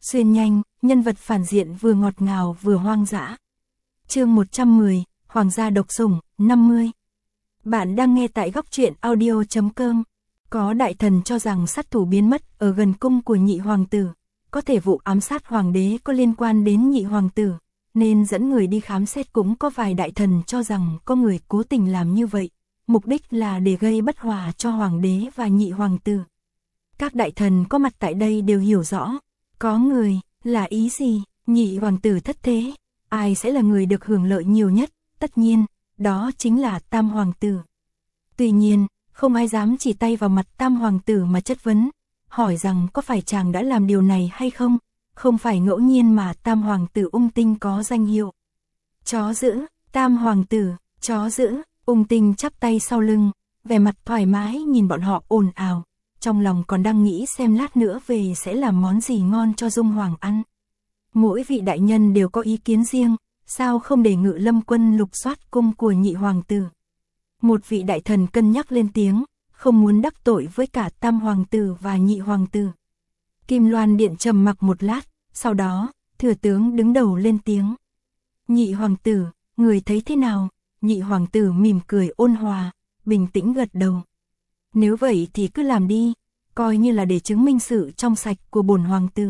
Xuyên nhanh, nhân vật phản diện vừa ngọt ngào vừa hoang dã. Chương 110, Hoàng gia độc sủng, 50. Bạn đang nghe tại góc truyện audio.com. Có đại thần cho rằng sát thủ biến mất ở gần cung của nhị hoàng tử, có thể vụ ám sát hoàng đế có liên quan đến nhị hoàng tử, nên dẫn người đi khám xét. Cũng có vài đại thần cho rằng có người cố tình làm như vậy, mục đích là để gây bất hòa cho hoàng đế và nhị hoàng tử. Các đại thần có mặt tại đây đều hiểu rõ, có người là ý gì, nhị hoàng tử thất thế, ai sẽ là người được hưởng lợi nhiều nhất, tất nhiên, đó chính là tam hoàng tử. Tuy nhiên, không ai dám chỉ tay vào mặt tam hoàng tử mà chất vấn, hỏi rằng có phải chàng đã làm điều này hay không. Không phải ngẫu nhiên mà tam hoàng tử Ung Tinh có danh hiệu chó giữ. Tam hoàng tử, chó giữ. Ung Tinh chắp tay sau lưng, vẻ mặt thoải mái nhìn bọn họ ồn ào, trong lòng còn đang nghĩ xem lát nữa về sẽ làm món gì ngon cho Dung Hoàng ăn. Mỗi vị đại nhân đều có ý kiến riêng, sao không để Ngự Lâm quân lục soát cung của nhị hoàng tử. Một vị đại thần cân nhắc lên tiếng, không muốn đắc tội với cả tam hoàng tử và nhị hoàng tử. Kim Loan Điện trầm mặc một lát, sau đó, thừa tướng đứng đầu lên tiếng. Nhị hoàng tử, người thấy thế nào? Nhị hoàng tử mỉm cười ôn hòa, bình tĩnh gật đầu. Nếu vậy thì cứ làm đi, coi như là để chứng minh sự trong sạch của bổn hoàng tử.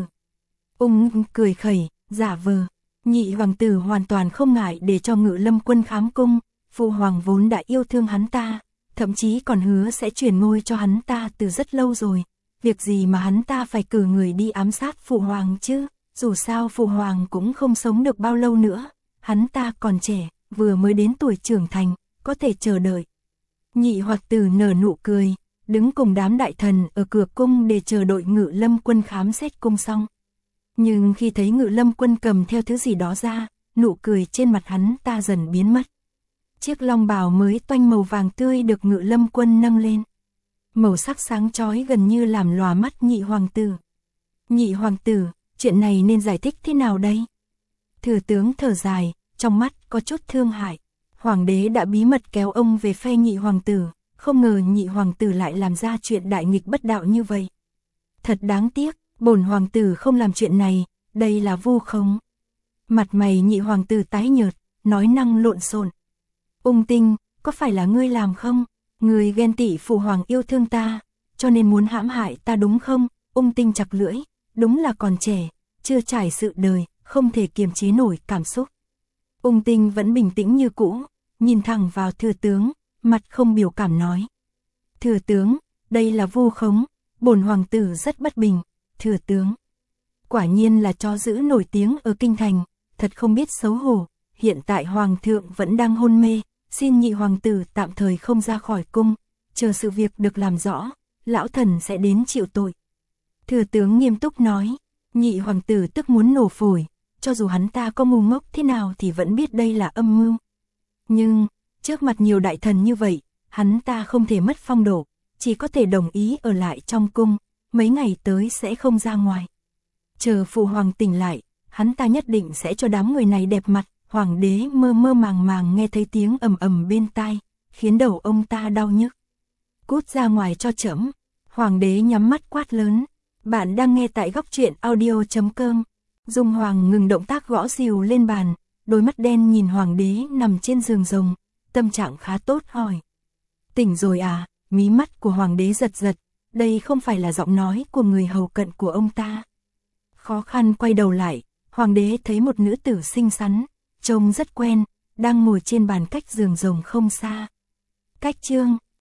Ung cười khẩy, giả vờ. Nhị hoàng tử hoàn toàn không ngại để cho Ngự Lâm quân khám cung, phụ hoàng vốn đã yêu thương hắn ta, thậm chí còn hứa sẽ truyền ngôi cho hắn ta từ rất lâu rồi. Việc gì mà hắn ta phải cử người đi ám sát phụ hoàng chứ, dù sao phụ hoàng cũng không sống được bao lâu nữa, hắn ta còn trẻ, vừa mới đến tuổi trưởng thành, có thể chờ đợi. Nhị hoàng tử nở nụ cười, đứng cùng đám đại thần ở cửa cung để chờ đội Ngự Lâm quân khám xét cung xong. Nhưng khi thấy Ngự Lâm quân cầm theo thứ gì đó ra, nụ cười trên mặt hắn ta dần biến mất. Chiếc long bào mới toanh màu vàng tươi được Ngự Lâm quân nâng lên. Màu sắc sáng chói gần như làm lòa mắt nhị hoàng tử. Nhị hoàng tử, chuyện này nên giải thích thế nào đây? Thừa tướng thở dài, trong mắt có chút thương hại. Hoàng đế đã bí mật kéo ông về phe nhị hoàng tử, không ngờ nhị hoàng tử lại làm ra chuyện đại nghịch bất đạo như vậy. Thật đáng tiếc, bổn hoàng tử không làm chuyện này, đây là vu khống. Mặt mày nhị hoàng tử tái nhợt, nói năng lộn xộn. Ung Tinh, có phải là ngươi làm không? Ngươi ghen tị phụ hoàng yêu thương ta, cho nên muốn hãm hại ta đúng không? Ung Tinh chặt lưỡi, đúng là còn trẻ, chưa trải sự đời, không thể kiềm chế nổi cảm xúc. Ung Tinh vẫn bình tĩnh như cũ, nhìn thẳng vào thừa tướng, mặt không biểu cảm nói. Thừa tướng, đây là vu khống, bổn hoàng tử rất bất bình. Thừa tướng, quả nhiên là chó dữ nổi tiếng ở kinh thành, thật không biết xấu hổ. Hiện tại hoàng thượng vẫn đang hôn mê, xin nhị hoàng tử tạm thời không ra khỏi cung, chờ sự việc được làm rõ, lão thần sẽ đến chịu tội. Thừa tướng nghiêm túc nói, nhị hoàng tử tức muốn nổ phổi, cho dù hắn ta có ngu ngốc thế nào thì vẫn biết đây là âm mưu. Nhưng, trước mặt nhiều đại thần như vậy, hắn ta không thể mất phong độ, chỉ có thể đồng ý ở lại trong cung, mấy ngày tới sẽ không ra ngoài. Chờ phụ hoàng tỉnh lại, hắn ta nhất định sẽ cho đám người này đẹp mặt. Hoàng đế mơ mơ màng màng nghe thấy tiếng ầm ầm bên tai, khiến đầu ông ta đau nhức. Cút ra ngoài cho trẫm. Hoàng đế nhắm mắt quát lớn. Bạn đang nghe tại góc truyện audio.com. Dung Hoàng ngừng động tác gõ rìu lên bàn, đôi mắt đen nhìn hoàng đế nằm trên giường rồng, tâm trạng khá tốt hỏi. Tỉnh rồi à? Mí mắt của hoàng đế giật giật, đây không phải là giọng nói của người hầu cận của ông ta. Khó khăn quay đầu lại, hoàng đế thấy một nữ tử xinh xắn, trông rất quen, đang ngồi trên bàn cách giường rồng không xa. Cách chương